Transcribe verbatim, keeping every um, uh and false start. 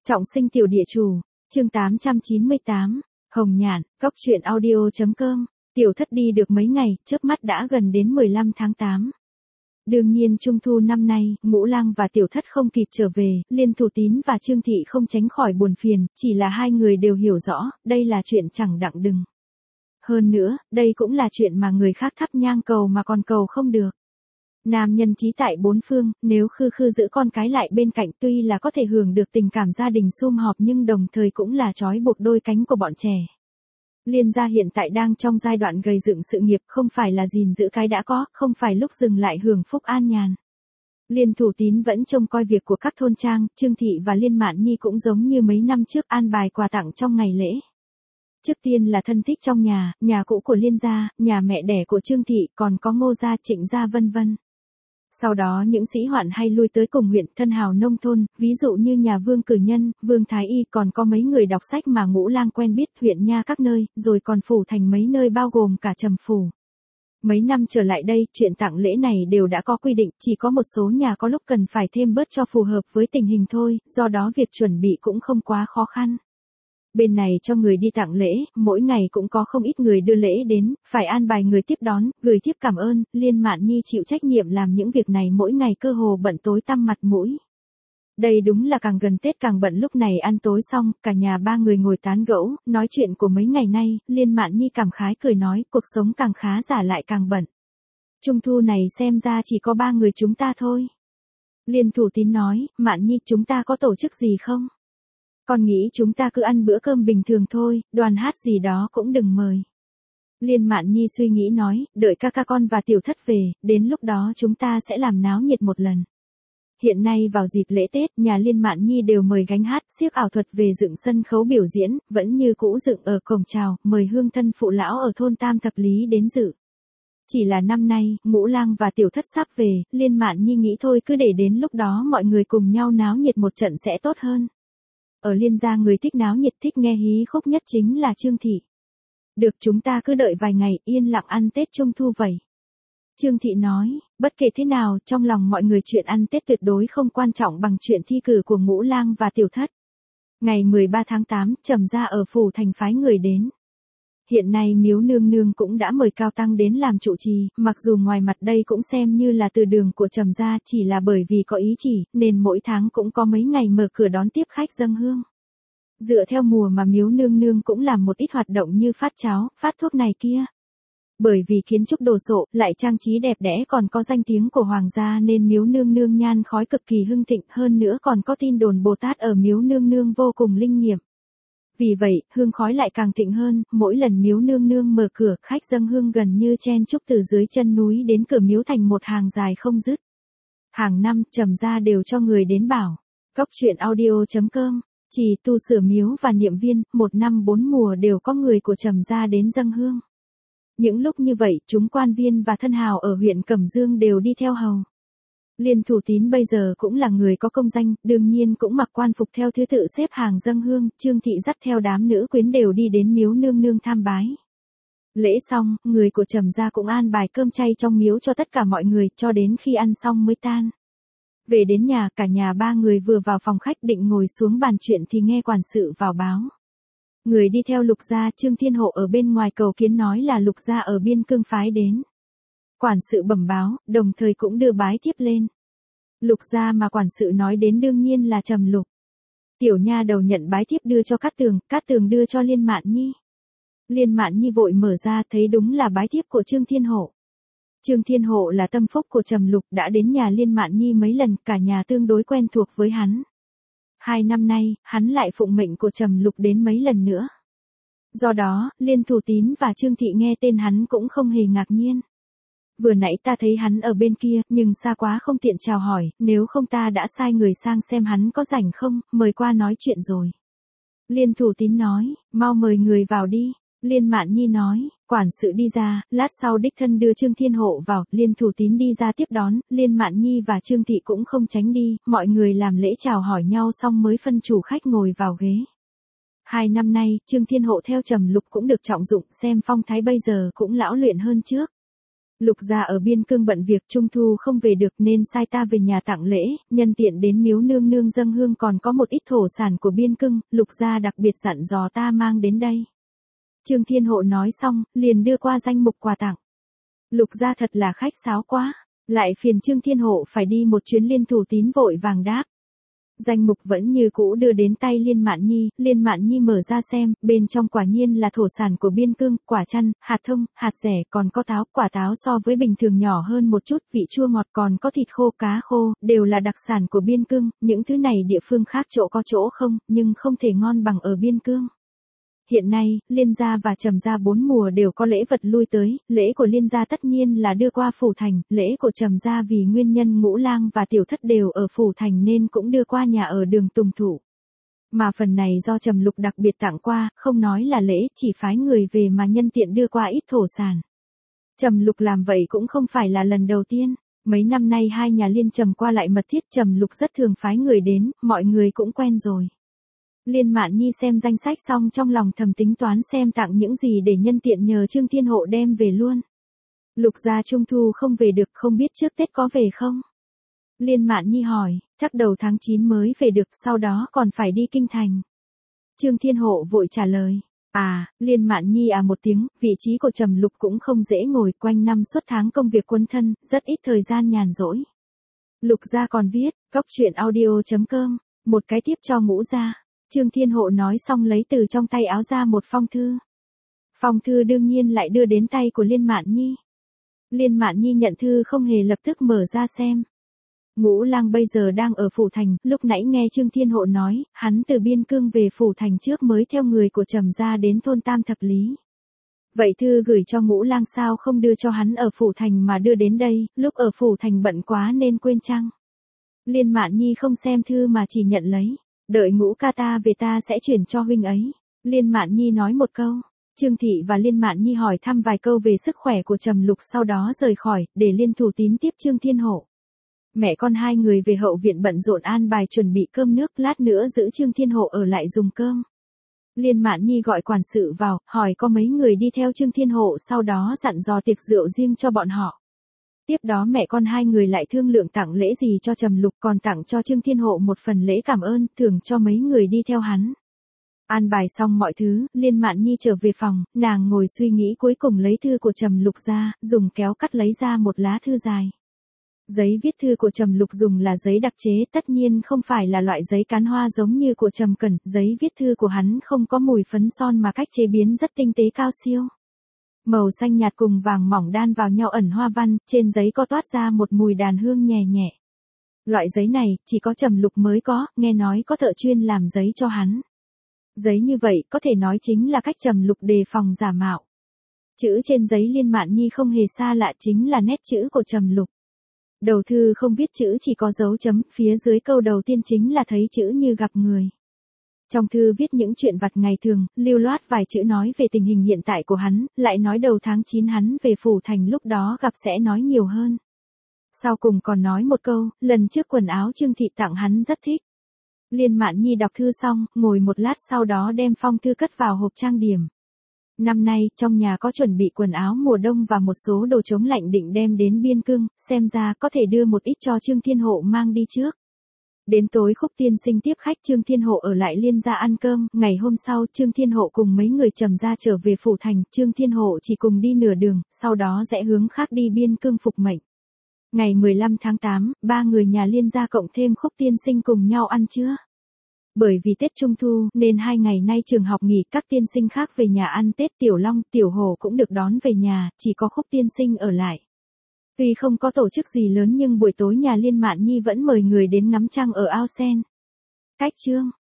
Trọng sinh tiểu địa chủ, chương tám trăm chín mươi tám, Hồng Nhạn, góc truyện audio chấm com, tiểu thất đi được mấy ngày, chớp mắt đã gần đến mười lăm tháng tám. Đương nhiên trung thu năm nay, Ngũ Lang và tiểu thất không kịp trở về, Liên Thủ Tín và Trương Thị không tránh khỏi buồn phiền, chỉ là hai người đều hiểu rõ, đây là chuyện chẳng đặng đừng. Hơn nữa, đây cũng là chuyện mà người khác thắp nhang cầu mà còn cầu không được. Nam nhân trí tại bốn phương, nếu khư khư giữ con cái lại bên cạnh tuy là có thể hưởng được tình cảm gia đình sum họp nhưng đồng thời cũng là trói buộc đôi cánh của bọn trẻ. Liên gia hiện tại đang trong giai đoạn gầy dựng sự nghiệp, không phải là gìn giữ cái đã có, không phải lúc dừng lại hưởng phúc an nhàn. Liên Thủ Tín vẫn trông coi việc của các thôn trang, Trương Thị và Liên Mạn Nhi cũng giống như mấy năm trước an bài quà tặng trong ngày lễ. Trước tiên là thân thích trong nhà, nhà cũ của Liên gia, nhà mẹ đẻ của Trương Thị, còn có Ngô gia, Trịnh gia vân vân. Sau đó những sĩ hoạn hay lui tới cùng huyện thân hào nông thôn, ví dụ như nhà Vương Cử Nhân, Vương Thái Y, còn có mấy người đọc sách mà Ngũ Lang quen biết, huyện nha các nơi, rồi còn phủ thành mấy nơi bao gồm cả Trầm phủ. Mấy năm trở lại đây, chuyện tặng lễ này đều đã có quy định, chỉ có một số nhà có lúc cần phải thêm bớt cho phù hợp với tình hình thôi, do đó việc chuẩn bị cũng không quá khó khăn. Bên này cho người đi tặng lễ, mỗi ngày cũng có không ít người đưa lễ đến, phải an bài người tiếp đón, gửi thiếp cảm ơn, Liên Mạn Nhi chịu trách nhiệm làm những việc này mỗi ngày cơ hồ bận tối tăm mặt mũi. Đây đúng là càng gần Tết càng bận, lúc này ăn tối xong, cả nhà ba người ngồi tán gẫu, nói chuyện của mấy ngày nay, Liên Mạn Nhi cảm khái cười nói, cuộc sống càng khá giả lại càng bận. Trung thu này xem ra chỉ có ba người chúng ta thôi. Liên Thủ Tín nói, Mạn Nhi chúng ta có tổ chức gì không? Con nghĩ chúng ta cứ ăn bữa cơm bình thường thôi, đoàn hát gì đó cũng đừng mời. Liên Mạn Nhi suy nghĩ nói, đợi ca ca con và tiểu thất về, đến lúc đó chúng ta sẽ làm náo nhiệt một lần. Hiện nay vào dịp lễ Tết, nhà Liên Mạn Nhi đều mời gánh hát, xiếc ảo thuật về dựng sân khấu biểu diễn, vẫn như cũ dựng ở cổng chào, mời hương thân phụ lão ở thôn Tam Thập Lý đến dự. Chỉ là năm nay, Ngũ Lang và tiểu thất sắp về, Liên Mạn Nhi nghĩ thôi cứ để đến lúc đó mọi người cùng nhau náo nhiệt một trận sẽ tốt hơn. Ở Liên gia người thích náo nhiệt, thích nghe hí khúc nhất chính là Trương Thị. Được, chúng ta cứ đợi vài ngày, yên lặng ăn Tết Trung thu vậy. Trương Thị nói, bất kể thế nào, trong lòng mọi người chuyện ăn Tết tuyệt đối không quan trọng bằng chuyện thi cử của Ngũ Lang và tiểu thất. Ngày mười ba tháng tám, Trầm gia ở phủ thành phái người đến. Hiện nay Miếu Nương Nương cũng đã mời Cao Tăng đến làm trụ trì, mặc dù ngoài mặt đây cũng xem như là từ đường của Trầm gia, chỉ là bởi vì có ý chỉ, nên mỗi tháng cũng có mấy ngày mở cửa đón tiếp khách dâng hương. Dựa theo mùa mà Miếu Nương Nương cũng làm một ít hoạt động như phát cháo, phát thuốc này kia. Bởi vì kiến trúc đồ sộ, lại trang trí đẹp đẽ còn có danh tiếng của Hoàng gia nên Miếu Nương Nương nhan khói cực kỳ hưng thịnh, hơn nữa còn có tin đồn Bồ Tát ở Miếu Nương Nương vô cùng linh nghiệm. Vì vậy, hương khói lại càng thịnh hơn, mỗi lần Miếu Nương Nương mở cửa, khách dâng hương gần như chen chúc từ dưới chân núi đến cửa miếu thành một hàng dài không dứt. Hàng năm, Trầm gia đều cho người đến bảo. Góc truyện audio chấm com, chỉ tu sửa miếu và niệm viên, một năm bốn mùa đều có người của Trầm gia đến dâng hương. Những lúc như vậy, chúng quan viên và thân hào ở huyện Cẩm Dương đều đi theo hầu. Liên Thủ Tín bây giờ cũng là người có công danh, đương nhiên cũng mặc quan phục theo thứ tự xếp hàng dâng hương, Trương Thị dắt theo đám nữ quyến đều đi đến Miếu Nương Nương tham bái. Lễ xong, người của Trầm gia cũng an bài cơm chay trong miếu cho tất cả mọi người, cho đến khi ăn xong mới tan. Về đến nhà, cả nhà ba người vừa vào phòng khách định ngồi xuống bàn chuyện thì nghe quản sự vào báo. Người đi theo Lục gia, Trương Thiên Hộ ở bên ngoài cầu kiến nói là Lục gia ở biên cương phái đến. Quản sự bẩm báo, đồng thời cũng đưa bái thiếp lên. Lục gia mà quản sự nói đến đương nhiên là Trầm Lục. Tiểu nha đầu nhận bái thiếp đưa cho Cát Tường, Cát Tường đưa cho Liên Mạn Nhi. Liên Mạn Nhi vội mở ra thấy đúng là bái thiếp của Trương Thiên Hộ. Trương Thiên Hộ là tâm phúc của Trầm Lục, đã đến nhà Liên Mạn Nhi mấy lần, cả nhà tương đối quen thuộc với hắn. Hai năm nay, hắn lại phụng mệnh của Trầm Lục đến mấy lần nữa. Do đó, Liên Thủ Tín và Trương Thị nghe tên hắn cũng không hề ngạc nhiên. Vừa nãy ta thấy hắn ở bên kia, nhưng xa quá không tiện chào hỏi, nếu không ta đã sai người sang xem hắn có rảnh không, mời qua nói chuyện rồi. Liên Thủ Tín nói, mau mời người vào đi. Liên Mạn Nhi nói, quản sự đi ra, lát sau đích thân đưa Trương Thiên Hộ vào, Liên Thủ Tín đi ra tiếp đón, Liên Mạn Nhi và Trương Thị cũng không tránh đi, mọi người làm lễ chào hỏi nhau xong mới phân chủ khách ngồi vào ghế. Hai năm nay, Trương Thiên Hộ theo Trầm Lục cũng được trọng dụng, xem phong thái bây giờ cũng lão luyện hơn trước. Lục gia ở Biên Cương bận việc trung thu không về được nên sai ta về nhà tặng lễ, nhân tiện đến miếu nương nương dâng hương còn có một ít thổ sản của Biên Cương, Lục gia đặc biệt dặn dò ta mang đến đây. Trương Thiên Hộ nói xong, liền đưa qua danh mục quà tặng. Lục gia thật là khách sáo quá, lại phiền Trương Thiên Hộ phải đi một chuyến. Liên Thủ Tín vội vàng đáp. Danh mục vẫn như cũ đưa đến tay Liên Mạn Nhi, Liên Mạn Nhi mở ra xem, bên trong quả nhiên là thổ sản của Biên Cương, quả chăn, hạt thông, hạt dẻ, còn có táo, quả táo so với bình thường nhỏ hơn một chút, vị chua ngọt, còn có thịt khô, cá khô, đều là đặc sản của Biên Cương, những thứ này địa phương khác chỗ có chỗ không, nhưng không thể ngon bằng ở Biên Cương. Hiện nay, Liên gia và Trầm gia bốn mùa đều có lễ vật lui tới, lễ của Liên gia tất nhiên là đưa qua phủ thành, lễ của Trầm gia vì nguyên nhân Ngũ Lang và Tiểu Thất đều ở phủ thành nên cũng đưa qua nhà ở Đường Tùng Thụ. Mà phần này do Trầm Lục đặc biệt tặng qua, không nói là lễ, chỉ phái người về mà nhân tiện đưa qua ít thổ sản. Trầm Lục làm vậy cũng không phải là lần đầu tiên, mấy năm nay hai nhà Liên Trầm qua lại mật thiết, Trầm Lục rất thường phái người đến, mọi người cũng quen rồi. Liên Mạn Nhi xem danh sách xong trong lòng thầm tính toán xem tặng những gì để nhân tiện nhờ Trương Thiên Hộ đem về luôn. Lục gia trung thu không về được, không biết trước Tết có về không? Liên Mạn Nhi hỏi, chắc đầu tháng chín mới về được, sau đó còn phải đi kinh thành. Trương Thiên Hộ vội trả lời. À, Liên Mạn Nhi à một tiếng, vị trí của Trầm Lục cũng không dễ ngồi, quanh năm suốt tháng công việc quân thân, rất ít thời gian nhàn rỗi. Lục gia còn viết, cóc truyện audio chấm com, một cái tiếp cho Ngũ gia. Trương Thiên Hộ nói xong lấy từ trong tay áo ra một phong thư. Phong thư đương nhiên lại đưa đến tay của Liên Mạn Nhi. Liên Mạn Nhi nhận thư không hề lập tức mở ra xem. Ngũ Lang bây giờ đang ở phủ thành, lúc nãy nghe Trương Thiên Hộ nói, hắn từ Biên Cương về phủ thành trước mới theo người của Trầm gia đến thôn Tam Thập Lý. Vậy thư gửi cho Ngũ Lang sao không đưa cho hắn ở phủ thành mà đưa đến đây, lúc ở phủ thành bận quá nên quên chăng? Liên Mạn Nhi không xem thư mà chỉ nhận lấy. Đợi Ngũ ca ta về ta sẽ chuyển cho huynh ấy. Liên Mạn Nhi nói một câu. Trương Thị và Liên Mạn Nhi hỏi thăm vài câu về sức khỏe của Trầm Lục sau đó rời khỏi, để Liên Thủ Tín tiếp Trương Thiên Hộ. Mẹ con hai người về hậu viện bận rộn an bài chuẩn bị cơm nước, lát nữa giữ Trương Thiên Hộ ở lại dùng cơm. Liên Mạn Nhi gọi quản sự vào, hỏi có mấy người đi theo Trương Thiên Hộ, sau đó dặn dò tiệc rượu riêng cho bọn họ. Tiếp đó mẹ con hai người lại thương lượng tặng lễ gì cho Trầm Lục, còn tặng cho Trương Thiên Hộ một phần lễ cảm ơn, thưởng cho mấy người đi theo hắn. An bài xong mọi thứ, Liên Mạn Nhi trở về phòng, nàng ngồi suy nghĩ cuối cùng lấy thư của Trầm Lục ra, dùng kéo cắt lấy ra một lá thư dài. Giấy viết thư của Trầm Lục dùng là giấy đặc chế, tất nhiên không phải là loại giấy cán hoa giống như của Trầm Cẩn, giấy viết thư của hắn không có mùi phấn son mà cách chế biến rất tinh tế cao siêu. Màu xanh nhạt cùng vàng mỏng đan vào nhau ẩn hoa văn, trên giấy có toát ra một mùi đàn hương nhẹ nhẹ. Loại giấy này, chỉ có Trầm Lục mới có, nghe nói có thợ chuyên làm giấy cho hắn. Giấy như vậy, có thể nói chính là cách Trầm Lục đề phòng giả mạo. Chữ trên giấy Liên Mạn Nhi không hề xa lạ, chính là nét chữ của Trầm Lục. Đầu thư không viết chữ, chỉ có dấu chấm, phía dưới câu đầu tiên chính là thấy chữ như gặp người. Trong thư viết những chuyện vặt ngày thường, lưu loát vài chữ nói về tình hình hiện tại của hắn, lại nói đầu tháng chín hắn về phủ thành lúc đó gặp sẽ nói nhiều hơn. Sau cùng còn nói một câu, lần trước quần áo Trương Thị tặng hắn rất thích. Liên Mạn Nhi đọc thư xong, ngồi một lát sau đó đem phong thư cất vào hộp trang điểm. Năm nay, trong nhà có chuẩn bị quần áo mùa đông và một số đồ chống lạnh định đem đến Biên Cương, xem ra có thể đưa một ít cho Trương Thiên Hộ mang đi trước. Đến tối Khúc tiên sinh tiếp khách, Trương Thiên Hộ ở lại Liên gia ăn cơm, ngày hôm sau Trương Thiên Hộ cùng mấy người Trầm gia trở về phủ thành, Trương Thiên Hộ chỉ cùng đi nửa đường, sau đó rẽ hướng khác đi Biên Cương phục mệnh. Ngày mười lăm tháng tám, ba người nhà Liên gia cộng thêm Khúc tiên sinh cùng nhau ăn trưa. Bởi vì Tết Trung Thu, nên hai ngày nay trường học nghỉ, các tiên sinh khác về nhà ăn Tết, Tiểu Long, Tiểu Hồ cũng được đón về nhà, chỉ có Khúc tiên sinh ở lại. Tuy không có tổ chức gì lớn nhưng buổi tối nhà Liên Mạn Nhi vẫn mời người đến ngắm trăng ở ao sen. Cách chương